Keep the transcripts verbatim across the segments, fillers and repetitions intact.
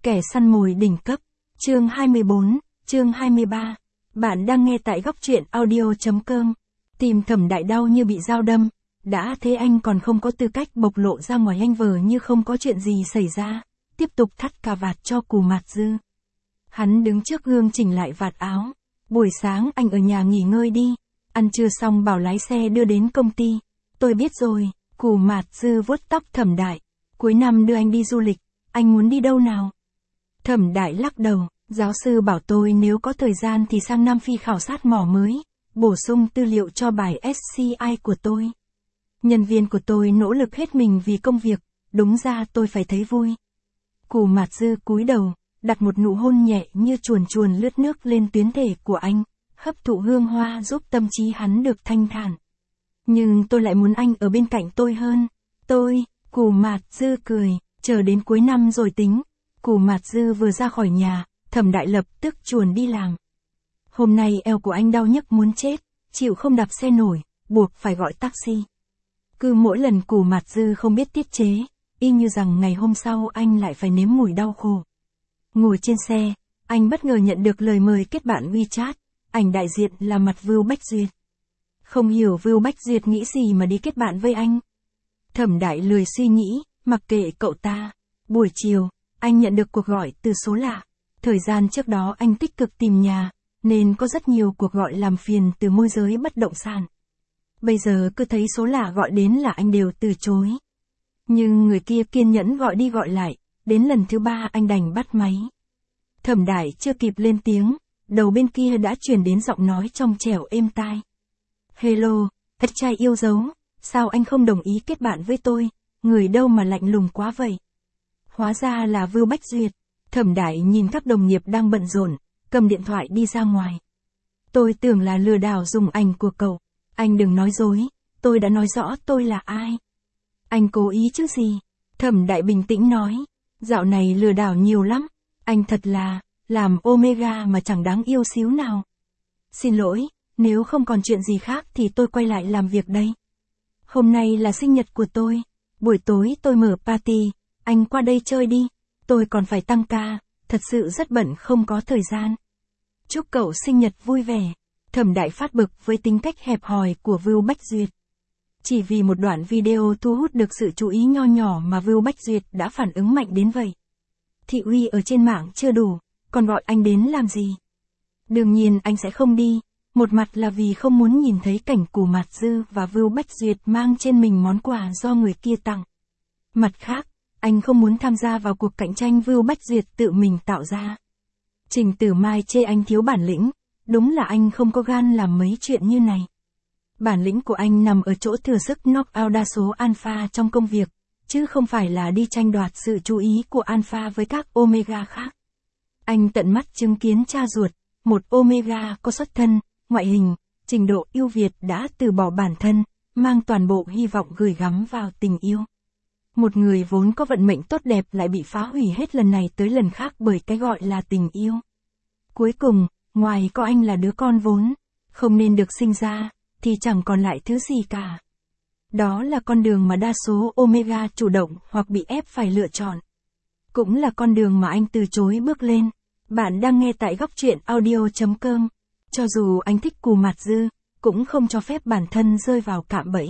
Kẻ săn mồi đỉnh cấp. Chương hai mươi bốn, chương hai mươi ba. Bạn đang nghe tại góc truyện audio.com. Tìm Thẩm Đại đau như bị dao đâm. Đã thế anh còn không có tư cách bộc lộ ra ngoài, anh vờ như không có chuyện gì xảy ra. Tiếp tục thắt cà vạt cho Cù Mạt Dư. Hắn đứng trước gương chỉnh lại vạt áo. Buổi sáng anh ở nhà nghỉ ngơi đi. Ăn trưa xong bảo lái xe đưa đến công ty. Tôi biết rồi. Cù Mạt Dư vuốt tóc Thẩm Đại. Cuối năm đưa anh đi du lịch. Anh muốn đi đâu nào? Thẩm Đại lắc đầu. Giáo sư bảo tôi nếu có thời gian thì sang Nam Phi khảo sát mỏ mới. Bổ sung tư liệu cho bài ét xê i của tôi. Nhân viên của tôi nỗ lực hết mình vì công việc. Đúng ra tôi phải thấy vui. Cù Mạt Dư cúi đầu, đặt một nụ hôn nhẹ như chuồn chuồn lướt nước lên tuyến thể của anh, hấp thụ hương hoa giúp tâm trí hắn được thanh thản. Nhưng tôi lại muốn anh ở bên cạnh tôi hơn. Tôi, Cù Mạt Dư cười, chờ đến cuối năm rồi tính. Cù Mạt Dư vừa ra khỏi nhà, Thẩm Đại lập tức chuồn đi làm. Hôm nay eo của anh đau nhức muốn chết, chịu không đạp xe nổi, buộc phải gọi taxi. Cứ mỗi lần Cù Mạt Dư không biết tiết chế, y như rằng ngày hôm sau anh lại phải nếm mùi đau khổ. Ngồi trên xe, anh bất ngờ nhận được lời mời kết bạn WeChat, ảnh đại diện là mặt Vưu Bách Duyệt. Không hiểu Vưu Bách Duyệt nghĩ gì mà đi kết bạn với anh. Thẩm Đại lười suy nghĩ, mặc kệ cậu ta. Buổi chiều, anh nhận được cuộc gọi từ số lạ. Thời gian trước đó anh tích cực tìm nhà, nên có rất nhiều cuộc gọi làm phiền từ môi giới bất động sản. Bây giờ cứ thấy số lạ gọi đến là anh đều từ chối. Nhưng người kia kiên nhẫn gọi đi gọi lại, đến lần thứ ba anh đành bắt máy. Thẩm Đại chưa kịp lên tiếng, đầu bên kia đã truyền đến giọng nói trong trẻo êm tai. Hello, thật trai yêu dấu, sao anh không đồng ý kết bạn với tôi, người đâu mà lạnh lùng quá vậy? Hóa ra là Vưu Bách Duyệt. Thẩm Đại nhìn các đồng nghiệp đang bận rộn, cầm điện thoại đi ra ngoài. Tôi tưởng là lừa đảo dùng ảnh của cậu. Anh đừng nói dối, tôi đã nói rõ tôi là ai. Anh cố ý chứ gì? Thẩm Đại bình tĩnh nói. Dạo này lừa đảo nhiều lắm. Anh thật là, làm Omega mà chẳng đáng yêu xíu nào. Xin lỗi, nếu không còn chuyện gì khác thì tôi quay lại làm việc đây. Hôm nay là sinh nhật của tôi. Buổi tối tôi mở party, anh qua đây chơi đi. Tôi còn phải tăng ca, thật sự rất bận không có thời gian. Chúc cậu sinh nhật vui vẻ. Thẩm Đại phát bực với tính cách hẹp hòi của Vưu Bách Duyệt. Chỉ vì một đoạn video thu hút được sự chú ý nho nhỏ mà Vưu Bách Duyệt đã phản ứng mạnh đến vậy. Thị uy ở trên mạng chưa đủ, còn gọi anh đến làm gì? Đương nhiên anh sẽ không đi, một mặt là vì không muốn nhìn thấy cảnh Cù Mạt Dư và Vưu Bách Duyệt mang trên mình món quà do người kia tặng. Mặt khác, anh không muốn tham gia vào cuộc cạnh tranh Vưu Bách Duyệt tự mình tạo ra. Trình Tử Mai chê anh thiếu bản lĩnh, đúng là anh không có gan làm mấy chuyện như này. Bản lĩnh của anh nằm ở chỗ thừa sức knock out đa số alpha trong công việc, chứ không phải là đi tranh đoạt sự chú ý của alpha với các omega khác. Anh tận mắt chứng kiến cha ruột, một omega có xuất thân, ngoại hình, trình độ ưu việt đã từ bỏ bản thân, mang toàn bộ hy vọng gửi gắm vào tình yêu. Một người vốn có vận mệnh tốt đẹp lại bị phá hủy hết lần này tới lần khác bởi cái gọi là tình yêu. Cuối cùng, ngoài có anh là đứa con vốn không nên được sinh ra, thì chẳng còn lại thứ gì cả. Đó là con đường mà đa số omega chủ động hoặc bị ép phải lựa chọn. Cũng là con đường mà anh từ chối bước lên. Bạn đang nghe tại góc truyện audio.com. Cho dù anh thích Cù Mạt Dư, cũng không cho phép bản thân rơi vào cạm bẫy.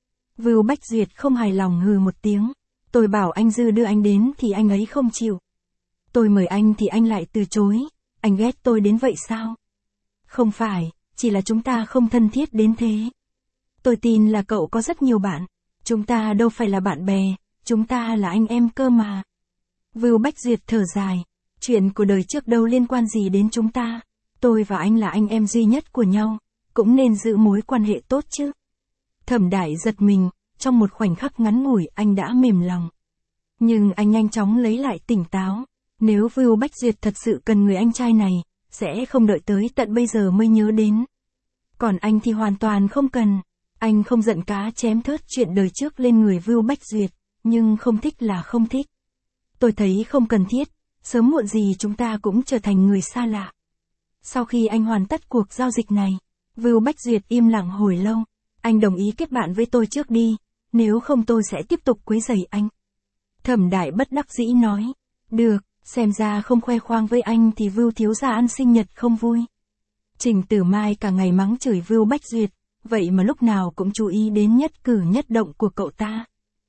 Vưu Bách Duyệt không hài lòng hừ một tiếng. Tôi bảo anh Dư đưa anh đến thì anh ấy không chịu. Tôi mời anh thì anh lại từ chối. Anh ghét tôi đến vậy sao? Không phải, chỉ là chúng ta không thân thiết đến thế. Tôi tin là cậu có rất nhiều bạn. Chúng ta đâu phải là bạn bè, chúng ta là anh em cơ mà. Vưu Bách Duyệt thở dài. Chuyện của đời trước đâu liên quan gì đến chúng ta. Tôi và anh là anh em duy nhất của nhau, cũng nên giữ mối quan hệ tốt chứ. Thẩm Đại giật mình, trong một khoảnh khắc ngắn ngủi anh đã mềm lòng. Nhưng anh nhanh chóng lấy lại tỉnh táo. Nếu Vưu Bách Duyệt thật sự cần người anh trai này, sẽ không đợi tới tận bây giờ mới nhớ đến. Còn anh thì hoàn toàn không cần. Anh không giận cá chém thớt chuyện đời trước lên người Vưu Bách Duyệt, nhưng không thích là không thích. Tôi thấy không cần thiết, sớm muộn gì chúng ta cũng trở thành người xa lạ. Sau khi anh hoàn tất cuộc giao dịch này, Vưu Bách Duyệt im lặng hồi lâu. Anh đồng ý kết bạn với tôi trước đi, nếu không tôi sẽ tiếp tục quấy rầy anh. Thẩm Đại bất đắc dĩ nói. Được, Xem ra không khoe khoang với anh thì Vưu thiếu gia ăn sinh nhật không vui. Trình Tử Mai cả ngày mắng chửi Vưu Bách Duyệt, vậy mà lúc nào cũng chú ý đến nhất cử nhất động của cậu ta.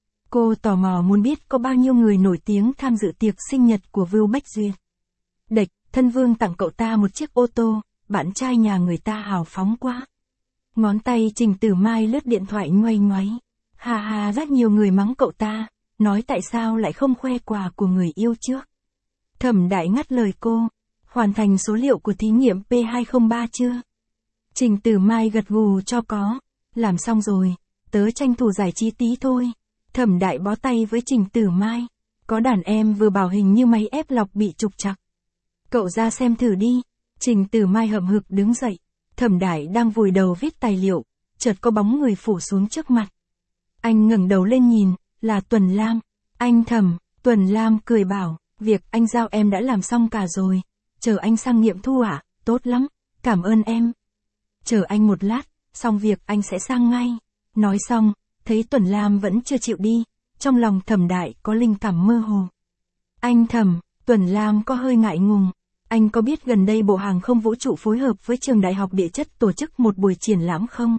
Cô tò mò muốn biết có bao nhiêu người nổi tiếng tham dự tiệc sinh nhật của Vưu Bách Duyệt. Đệch, thân Vương tặng cậu ta một chiếc ô tô, bạn trai nhà người ta hào phóng quá. Ngón tay Trình Tử Mai lướt điện thoại ngoay ngoáy. Hà hà, rất nhiều người mắng cậu ta, nói tại sao lại không khoe quà của người yêu trước. Thẩm Đại ngắt lời cô, hoàn thành số liệu của thí nghiệm P hai không ba chưa? Trình Tử Mai gật gù cho có, làm xong rồi, tớ tranh thủ giải trí tí thôi. Thẩm Đại bó tay với Trình Tử Mai, có đàn em vừa bảo hình như máy ép lọc bị trục trặc. Cậu ra xem thử đi. Trình Tử Mai hậm hực đứng dậy, Thẩm Đại đang vùi đầu viết tài liệu, chợt có bóng người phủ xuống trước mặt. Anh ngẩng đầu lên nhìn, là Tuần Lam. Anh Thẩm, Tuần Lam cười bảo, việc anh giao em đã làm xong cả rồi, chờ anh sang nghiệm thu ạ, à? Tốt lắm, cảm ơn em. Chờ anh một lát, xong việc anh sẽ sang ngay. Nói xong, thấy Tuần Lam vẫn chưa chịu đi, trong lòng Thẩm Đại có linh cảm mơ hồ. Anh Thẩm, Tuần Lam có hơi ngại ngùng, anh có biết gần đây Bộ Hàng không Vũ trụ phối hợp với Trường Đại học Địa chất tổ chức một buổi triển lãm không?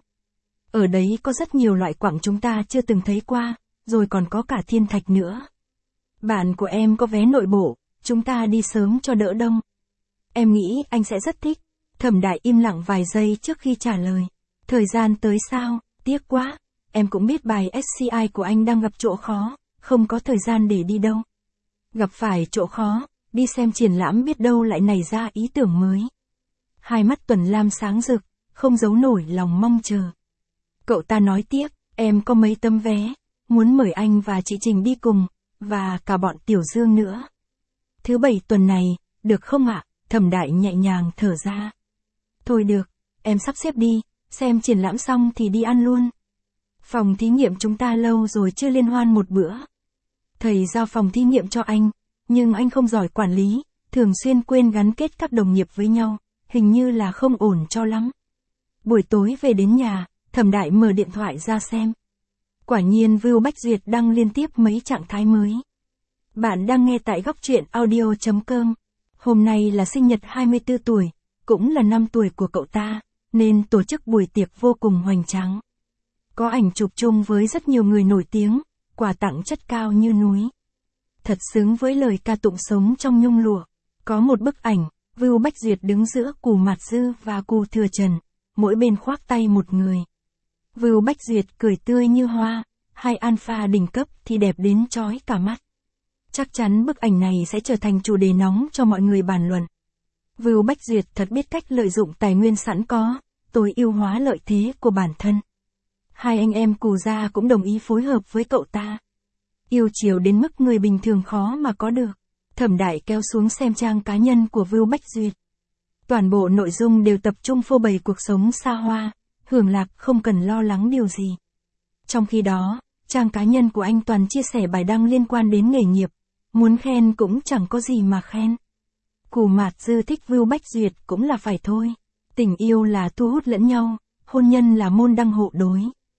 Ở đấy có rất nhiều loại quặng chúng ta chưa từng thấy qua, rồi còn có cả thiên thạch nữa. Bạn của em có vé nội bộ, chúng ta đi sớm cho đỡ đông. Em nghĩ anh sẽ rất thích. Thẩm Đại im lặng vài giây trước khi trả lời. Thời gian tới sao, tiếc quá, em cũng biết bài ét xê i của anh đang gặp chỗ khó, không có thời gian để đi đâu. Gặp phải chỗ khó, đi xem triển lãm biết đâu lại nảy ra ý tưởng mới. Hai mắt Tuần Lam sáng rực, không giấu nổi lòng mong chờ. Cậu ta nói tiếp, em có mấy tấm vé, muốn mời anh và chị Trình đi cùng, và cả bọn Tiểu Dương nữa. Thứ bảy tuần này, được không ạ? Thẩm Đại nhẹ nhàng thở ra. Thôi được, em sắp xếp đi, xem triển lãm xong thì đi ăn luôn. Phòng thí nghiệm chúng ta lâu rồi chưa liên hoan một bữa. Thầy giao phòng thí nghiệm cho anh, nhưng anh không giỏi quản lý, thường xuyên quên gắn kết các đồng nghiệp với nhau, hình như là không ổn cho lắm. Buổi tối về đến nhà, Thẩm Đại mở điện thoại ra xem. Quả nhiên Vưu Bách Duyệt đăng liên tiếp mấy trạng thái mới. Bạn đang nghe tại góc truyện audio chấm com. Hôm nay là sinh nhật hai mươi tư tuổi, cũng là năm tuổi của cậu ta, nên tổ chức buổi tiệc vô cùng hoành tráng. Có ảnh chụp chung với rất nhiều người nổi tiếng, quà tặng chất cao như núi. Thật xứng với lời ca tụng sống trong nhung lụa. Có một bức ảnh, Vưu Bách Duyệt đứng giữa Cù Mạt Dư và Cù Thừa Trần, mỗi bên khoác tay một người. Vưu Bách Duyệt cười tươi như hoa, hai alpha đỉnh cấp thì đẹp đến chói cả mắt. Chắc chắn bức ảnh này sẽ trở thành chủ đề nóng cho mọi người bàn luận. Vưu Bách Duyệt thật biết cách lợi dụng tài nguyên sẵn có, tối ưu hóa lợi thế của bản thân. Hai anh em Cù gia cũng đồng ý phối hợp với cậu ta. Yêu chiều đến mức người bình thường khó mà có được. Thẩm Đại kéo xuống xem trang cá nhân của Vưu Bách Duyệt. Toàn bộ nội dung đều tập trung phô bày cuộc sống xa hoa, hưởng lạc không cần lo lắng điều gì. Trong khi đó, trang cá nhân của anh toàn chia sẻ bài đăng liên quan đến nghề nghiệp, muốn khen cũng chẳng có gì mà khen. Cù Mạt Dư thích Vưu Bách Duyệt cũng là phải thôi. Tình yêu là thu hút lẫn nhau, hôn nhân là môn đăng hộ đối.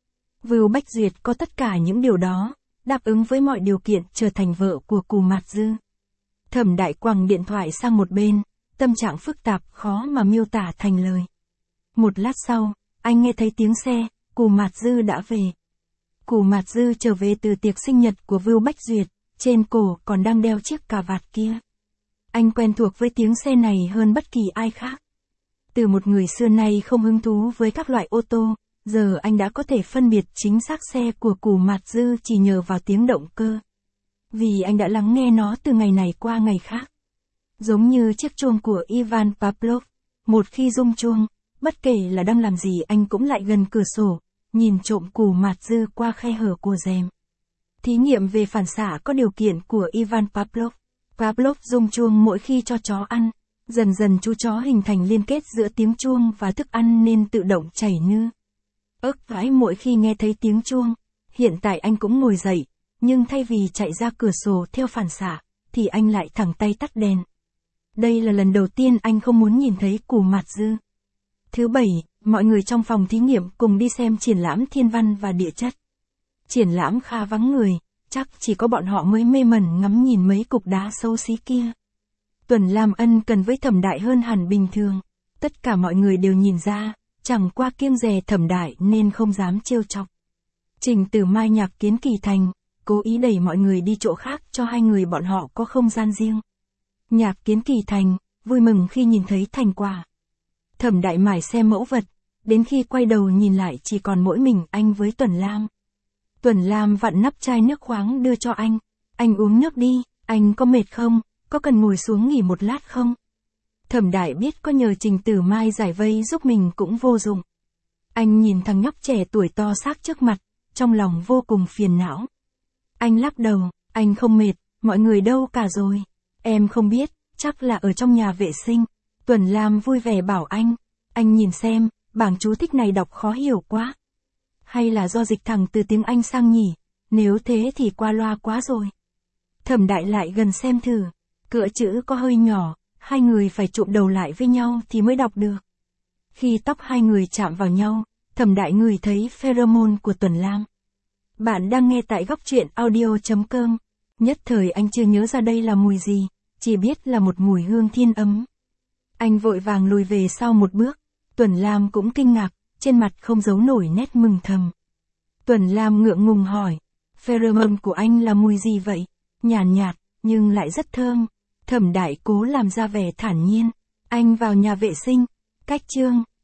Vưu Bách Duyệt có tất cả những điều đó, đáp ứng với mọi điều kiện trở thành vợ của Cù Mạt Dư. Thẩm Đại quẳng điện thoại sang một bên, tâm trạng phức tạp khó mà miêu tả thành lời. Một lát sau, anh nghe thấy tiếng xe, Cù Mạt Dư đã về. Cù Mạt Dư trở về từ tiệc sinh nhật của Vưu Bách Duyệt, trên cổ còn đang đeo chiếc cà vạt kia. Anh quen thuộc với tiếng xe này hơn bất kỳ ai khác. Từ một người xưa nay không hứng thú với các loại ô tô, giờ anh đã có thể phân biệt chính xác xe của Cù Mạt Dư chỉ nhờ vào tiếng động cơ. Vì anh đã lắng nghe nó từ ngày này qua ngày khác. Giống như chiếc chuông của Ivan Pavlov, một khi rung chuông, bất kể là đang làm gì anh cũng lại gần cửa sổ, nhìn trộm Cù Mạt Dư qua khe hở của rèm. Thí nghiệm về phản xạ có điều kiện của Ivan Pavlov. Pavlov rung chuông mỗi khi cho chó ăn. Dần dần chú chó hình thành liên kết giữa tiếng chuông và thức ăn nên tự động chảy nư. Ức vãi mỗi khi nghe thấy tiếng chuông. Hiện tại anh cũng ngồi dậy, nhưng thay vì chạy ra cửa sổ theo phản xạ, thì anh lại thẳng tay tắt đèn. Đây là lần đầu tiên anh không muốn nhìn thấy Cù Mạt Dư. Thứ bảy, mọi người trong phòng thí nghiệm cùng đi xem triển lãm thiên văn và địa chất. Triển lãm khá vắng người, chắc chỉ có bọn họ mới mê mẩn ngắm nhìn mấy cục đá xấu xí kia. Tuần Lam ân cần với Thẩm Đại hơn hẳn bình thường. Tất cả mọi người đều nhìn ra, chẳng qua kiêng dè Thẩm Đại nên không dám trêu chọc. Trình Tử Mai Nhạc Kiến Kỳ Thành, cố ý đẩy mọi người đi chỗ khác cho hai người bọn họ có không gian riêng. Nhạc Kiến Kỳ Thành, vui mừng khi nhìn thấy thành quả. Thẩm Đại mải xem mẫu vật, đến khi quay đầu nhìn lại chỉ còn mỗi mình anh với Tuần Lam. Tuần Lam vặn nắp chai nước khoáng đưa cho anh. Anh uống nước đi, anh có mệt không, có cần ngồi xuống nghỉ một lát không? Thẩm Đại biết có nhờ Trình Tử Mai giải vây giúp mình cũng vô dụng. Anh nhìn thằng nhóc trẻ tuổi to xác trước mặt, trong lòng vô cùng phiền não. Anh lắc đầu, anh không mệt, mọi người đâu cả rồi. Em không biết, chắc là ở trong nhà vệ sinh. Tuần Lam vui vẻ bảo anh, anh nhìn xem, bảng chú thích này đọc khó hiểu quá. Hay là do dịch thẳng từ tiếng Anh sang nhỉ, nếu thế thì qua loa quá rồi. Thẩm Đại lại gần xem thử, cựa chữ có hơi nhỏ, hai người phải chụm đầu lại với nhau thì mới đọc được. Khi tóc hai người chạm vào nhau, Thẩm Đại ngửi thấy pheromone của Tuần Lam. Bạn đang nghe tại góc truyện audio chấm com. Nhất thời anh chưa nhớ ra đây là mùi gì, chỉ biết là một mùi hương thiên ấm. Anh vội vàng lùi về sau một bước, Tuần Lam cũng kinh ngạc, trên mặt không giấu nổi nét mừng thầm. Tuần Lam ngượng ngùng hỏi, pheromone của anh là mùi gì vậy? Nhàn nhạt, nhạt, nhưng lại rất thơm. Thẩm Đại cố làm ra vẻ thản nhiên. Anh vào nhà vệ sinh. Cách chương